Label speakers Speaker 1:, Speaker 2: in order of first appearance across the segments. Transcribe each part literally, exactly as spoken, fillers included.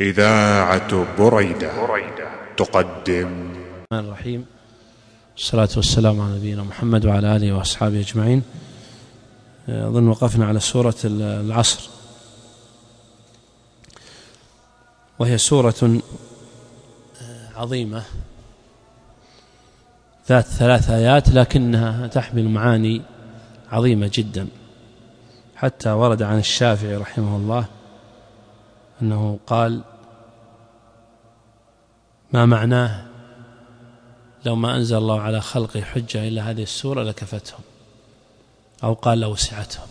Speaker 1: إذاعة بريدة تقدم.
Speaker 2: الرحمن الرحيم، والصلاة والسلام على نبينا محمد وعلى آله وأصحابه أجمعين. أظن وقفنا على سورة العصر، وهي سورة عظيمة ذات ثلاث آيات، لكنها تحمل معاني عظيمة جدا، حتى ورد عن الشافعي رحمه الله أنه قال: ما معناه لو ما أنزل الله على خلقه حجة إلا هذه السورة لكفتهم، أو قال لوسعتهم.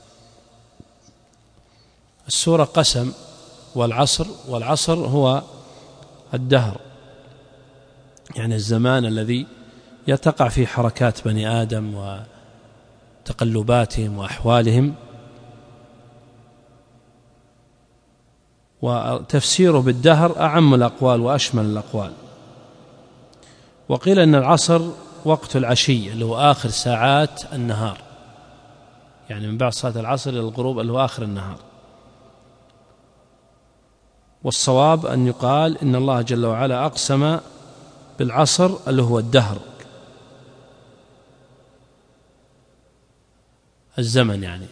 Speaker 2: السورة قسم، والعصر والعصر هو الدهر، يعني الزمان الذي يتقع فيه حركات بني آدم وتقلباتهم وأحوالهم. وتفسيره بالدهر أعم الأقوال وأشمل الأقوال. وقيل أن العصر وقت العشي اللي هو آخر ساعات النهار، يعني من بعد صلاة العصر إلى الغروب اللي هو آخر النهار. والصواب أن يقال إن الله جل وعلا أقسم بالعصر اللي هو الدهر، الزمن يعني.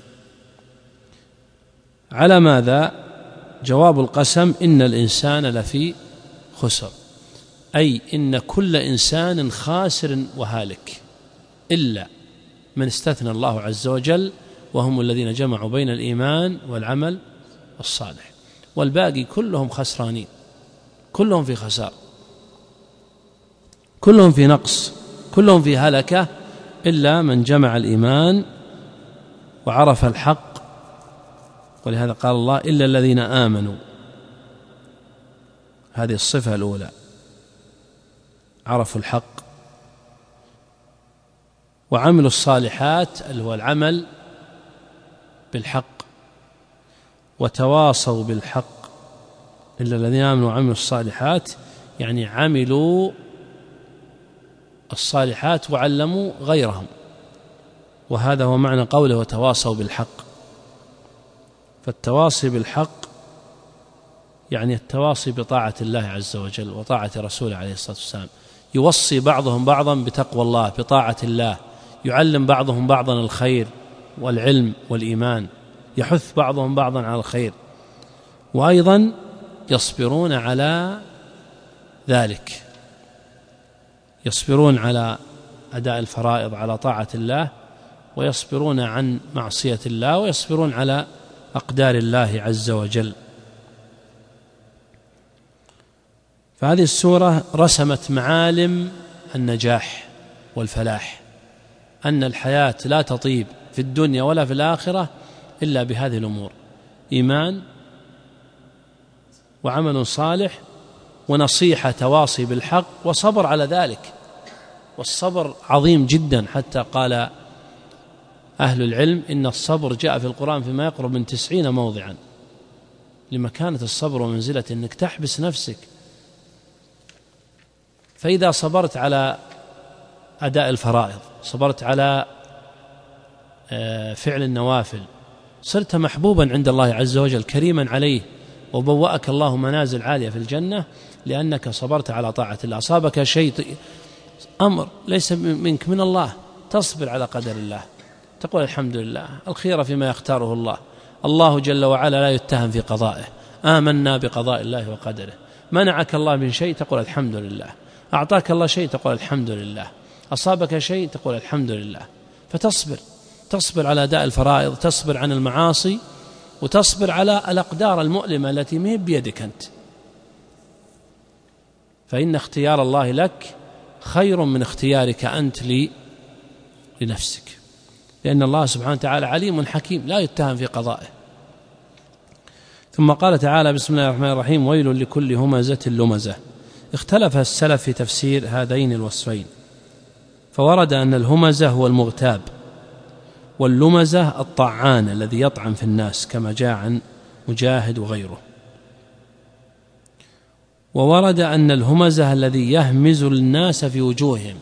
Speaker 2: على ماذا؟ جواب القسم: إن الإنسان لفي خسر، أي إن كل إنسان خاسر وهالك إلا من استثنى الله عز وجل، وهم الذين جمعوا بين الإيمان والعمل الصالح، والباقي كلهم خسرانين، كلهم في خسار، كلهم في نقص، كلهم في هلكة، إلا من جمع الإيمان وعرف الحق. ولهذا قال الله: إلا الذين آمنوا. هذه الصفة الأولى، عرفوا الحق وعملوا الصالحات اللي هو العمل بالحق، وتواصوا بالحق. إلا الذين آمنوا وعملوا الصالحات يعني عملوا الصالحات وعلموا غيرهم، وهذا هو معنى قوله وتواصوا بالحق. فالتواصي بالحق يعني التواصي بطاعة الله عز وجل وطاعة رسوله عليه الصلاة والسلام. يوصي بعضهم بعضا بتقوى الله، بطاعة الله، يعلم بعضهم بعضا الخير والعلم والإيمان، يحث بعضهم بعضا على الخير، وأيضا يصبرون على ذلك، يصبرون على أداء الفرائض، على طاعة الله، ويصبرون عن معصية الله، ويصبرون على أقدار الله عز وجل. فهذه السورة رسمت معالم النجاح والفلاح، أن الحياة لا تطيب في الدنيا ولا في الآخرة إلا بهذه الأمور: إيمان وعمل صالح ونصيحة، تواصي بالحق، وصبر على ذلك. والصبر عظيم جدا، حتى قال أهل العلم إن الصبر جاء في القرآن فيما يقرب من تسعين موضعا، لمكانة الصبر ومنزلة أنك تحبس نفسك. فإذا صبرت على أداء الفرائض، صبرت على فعل النوافل، صرت محبوبا عند الله عز وجل، كريما عليه، وبوأك الله منازل عالية في الجنة لأنك صبرت على طاعة الله. أصابك شيء، أمر ليس منك، من الله، تصبر على قدر الله، تقول الحمد لله، الخير فيما يختاره الله. الله جل وعلا لا يتهم في قضائه، آمنا بقضاء الله وقدره. منعك الله من شيء تقول الحمد لله، أعطاك الله شيء تقول الحمد لله، أصابك شيء تقول الحمد لله. فتصبر، تصبر على أداء الفرائض، تصبر عن المعاصي، وتصبر على الأقدار المؤلمة التي ما هي بيدك أنت. فإن اختيار الله لك خير من اختيارك أنت لنفسك، لأن الله سبحانه وتعالى عليم حكيم لا يتهم في قضائه. ثم قال تعالى: بسم الله الرحمن الرحيم: ويل لكل همزة لمزة. اختلف السلف في تفسير هذين الوصفين، فورد أن الهمزة هو المغتاب، واللمزة الطعان الذي يطعن في الناس، كما جاء عن مجاهد وغيره. وورد أن الهمزة الذي يهمز الناس في وجوههم،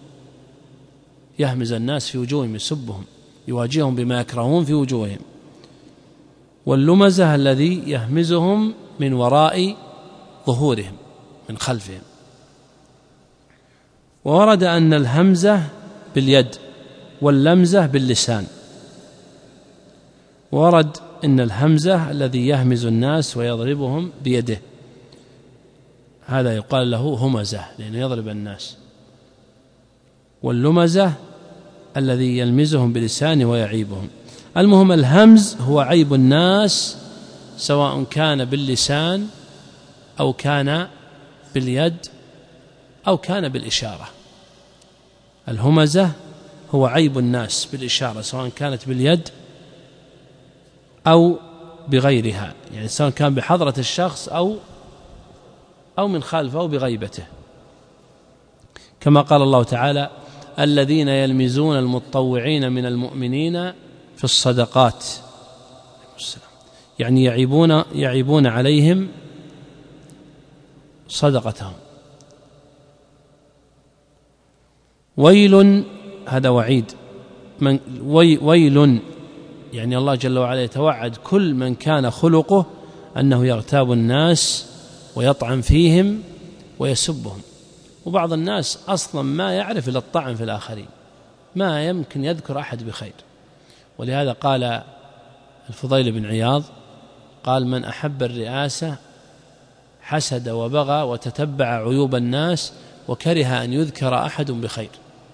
Speaker 2: يهمز الناس في وجوههم، يسبهم، يواجههم بما يكرهون في وجوههم. واللمزة الذي يهمزهم من وراء ظهورهم من خلفهم. وورد أن الهمزة باليد واللمزة باللسان. ورد أن الهمزة الذي يهمز الناس ويضربهم بيده، هذا يقال له همزة لأنه يضرب الناس. واللمزة الذي يلمزهم بلسانه ويعيبهم. المهم الهمز هو عيب الناس سواء كان باللسان أو كان باليد أو كان بالإشارة. الهمزة هو عيب الناس بالإشارة سواء كانت باليد أو بغيرها، يعني سواء كان بحضرة الشخص أو أو من خلفه أو بغيبته، كما قال الله تعالى: الذين يلمزون المتطوعين من المؤمنين في الصدقات، يعني يعيبون يعيبون عليهم صدقتهم. ويل، هذا وعيد، من وي ويل يعني الله جل وعلا يتوعد كل من كان خلقه أنه يغتاب الناس ويطعن فيهم ويسبهم. وبعض الناس أصلا ما يعرف إلا الطعن في الآخرين، ما يمكن يذكر أحد بخير. ولهذا قال الفضيل بن عياض قال: من أحب الرئاسة حسد وبغى وتتبع عيوب الناس وكره أن يذكر أحد بخير.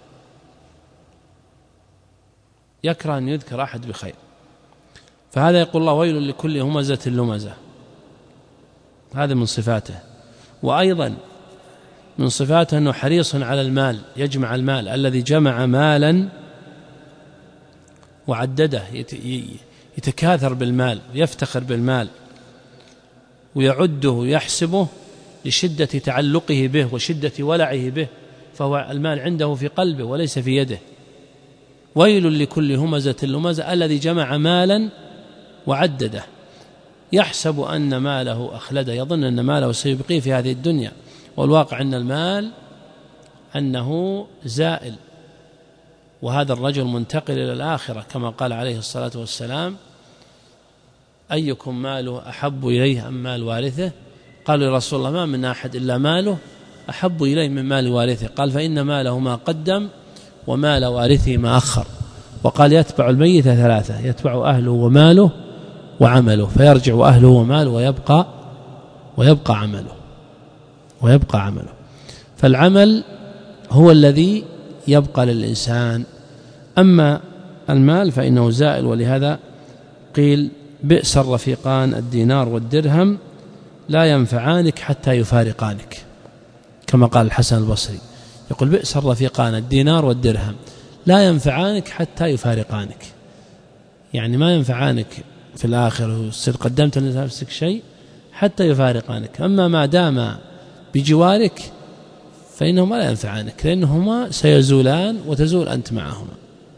Speaker 2: يكره أن يذكر أحد بخير. فهذا يقول الله: ويل لكل همزة لمزة، هذا من صفاته. وأيضا من صفاته أنه حريص على المال، يجمع المال، الذي جمع مالا وعدده، يتكاثر بالمال ويفتخر بالمال ويعده ويحسبه لشدة تعلقه به وشدة ولعه به، فهو المال عنده في قلبه وليس في يده. ويل لكل همزة لمزة الذي جمع مالا وعدده، يحسب أن ماله أخلده، يظن أن ماله سيبقيه في هذه الدنيا، والواقع أن المال أنه زائل، وهذا الرجل منتقل إلى الآخرة، كما قال عليه الصلاة والسلام: أيكم ماله أحب إليه أم مال وارثه؟ قالوا: يا رسول الله ما من أحد إلا ماله أحب إليه من مال وارثه. قال: فإن ماله ما قدم ومال وارثه ما أخر. وقال: يتبع الميت ثلاثة: يتبع أهله وماله وعمله، فيرجع أهله وماله ويبقى ويبقى عمله ويبقى عمله. فالعمل هو الذي يبقى للإنسان، أما المال فإنه زائل. ولهذا قيل: بئس الرفيقان الدينار والدرهم لا ينفعانك حتى يفارقانك، كما قال الحسن البصري، يقول: بئس الرفيقان الدينار والدرهم لا ينفعانك حتى يفارقانك، يعني ما ينفعانك في الآخر وتصير قدمت لنفسك شيء حتى يفارقانك. أما ما دام بجوارك فإنهما لا ينفعانك، لأنهما سيزولان وتزول أنت معهما.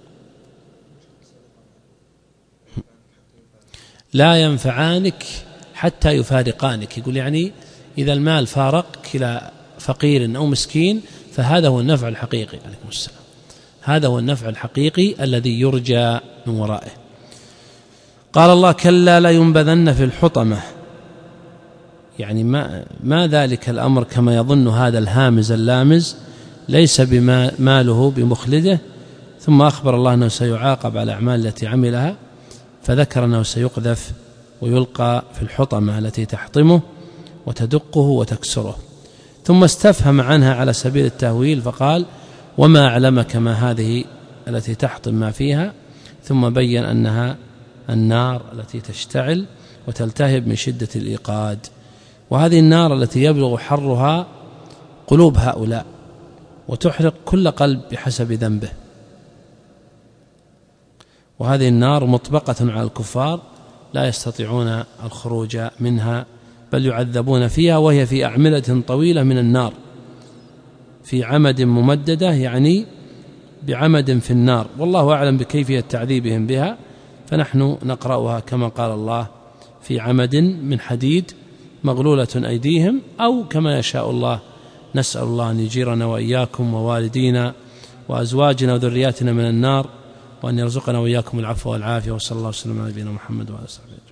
Speaker 2: لا ينفعانك حتى يفارقانك، يقول يعني إذا المال فارقك إلى فقير أو مسكين فهذا هو النفع الحقيقي. عليكم السلام. هذا هو النفع الحقيقي الذي يرجى من ورائه. قال الله: كلا لينبذن في الحطمة، يعني ما, ما ذلك الأمر كما يظن هذا الهامز اللامز، ليس بماله بمخلده. ثم أخبر الله أنه سيعاقب على الأعمال التي عملها، فذكر أنه سيقذف ويلقى في الحطمة التي تحطمه وتدقه وتكسره. ثم استفهم عنها على سبيل التهويل فقال: وما أعلمك ما هذه التي تحطم ما فيها. ثم بين أنها النار التي تشتعل وتلتهب من شدة الإيقاد، وهذه النار التي يبلغ حرها قلوب هؤلاء وتحرق كل قلب بحسب ذنبه. وهذه النار مطبقة على الكفار لا يستطيعون الخروج منها، بل يعذبون فيها وهي في أعمدة طويلة من النار، في عمد ممددة، يعني بعمد في النار، والله أعلم بكيفية تعذيبهم بها، فنحن نقرأها كما قال الله: في عمد من حديد مغلولة أيديهم، أو كما يشاء الله. نسأل الله أن يجيرنا وإياكم ووالدينا وأزواجنا وذرياتنا من النار، وأن يرزقنا وإياكم العفو والعافية. وصلى الله وسلم على نبينا محمد وعلى آله وصحبه.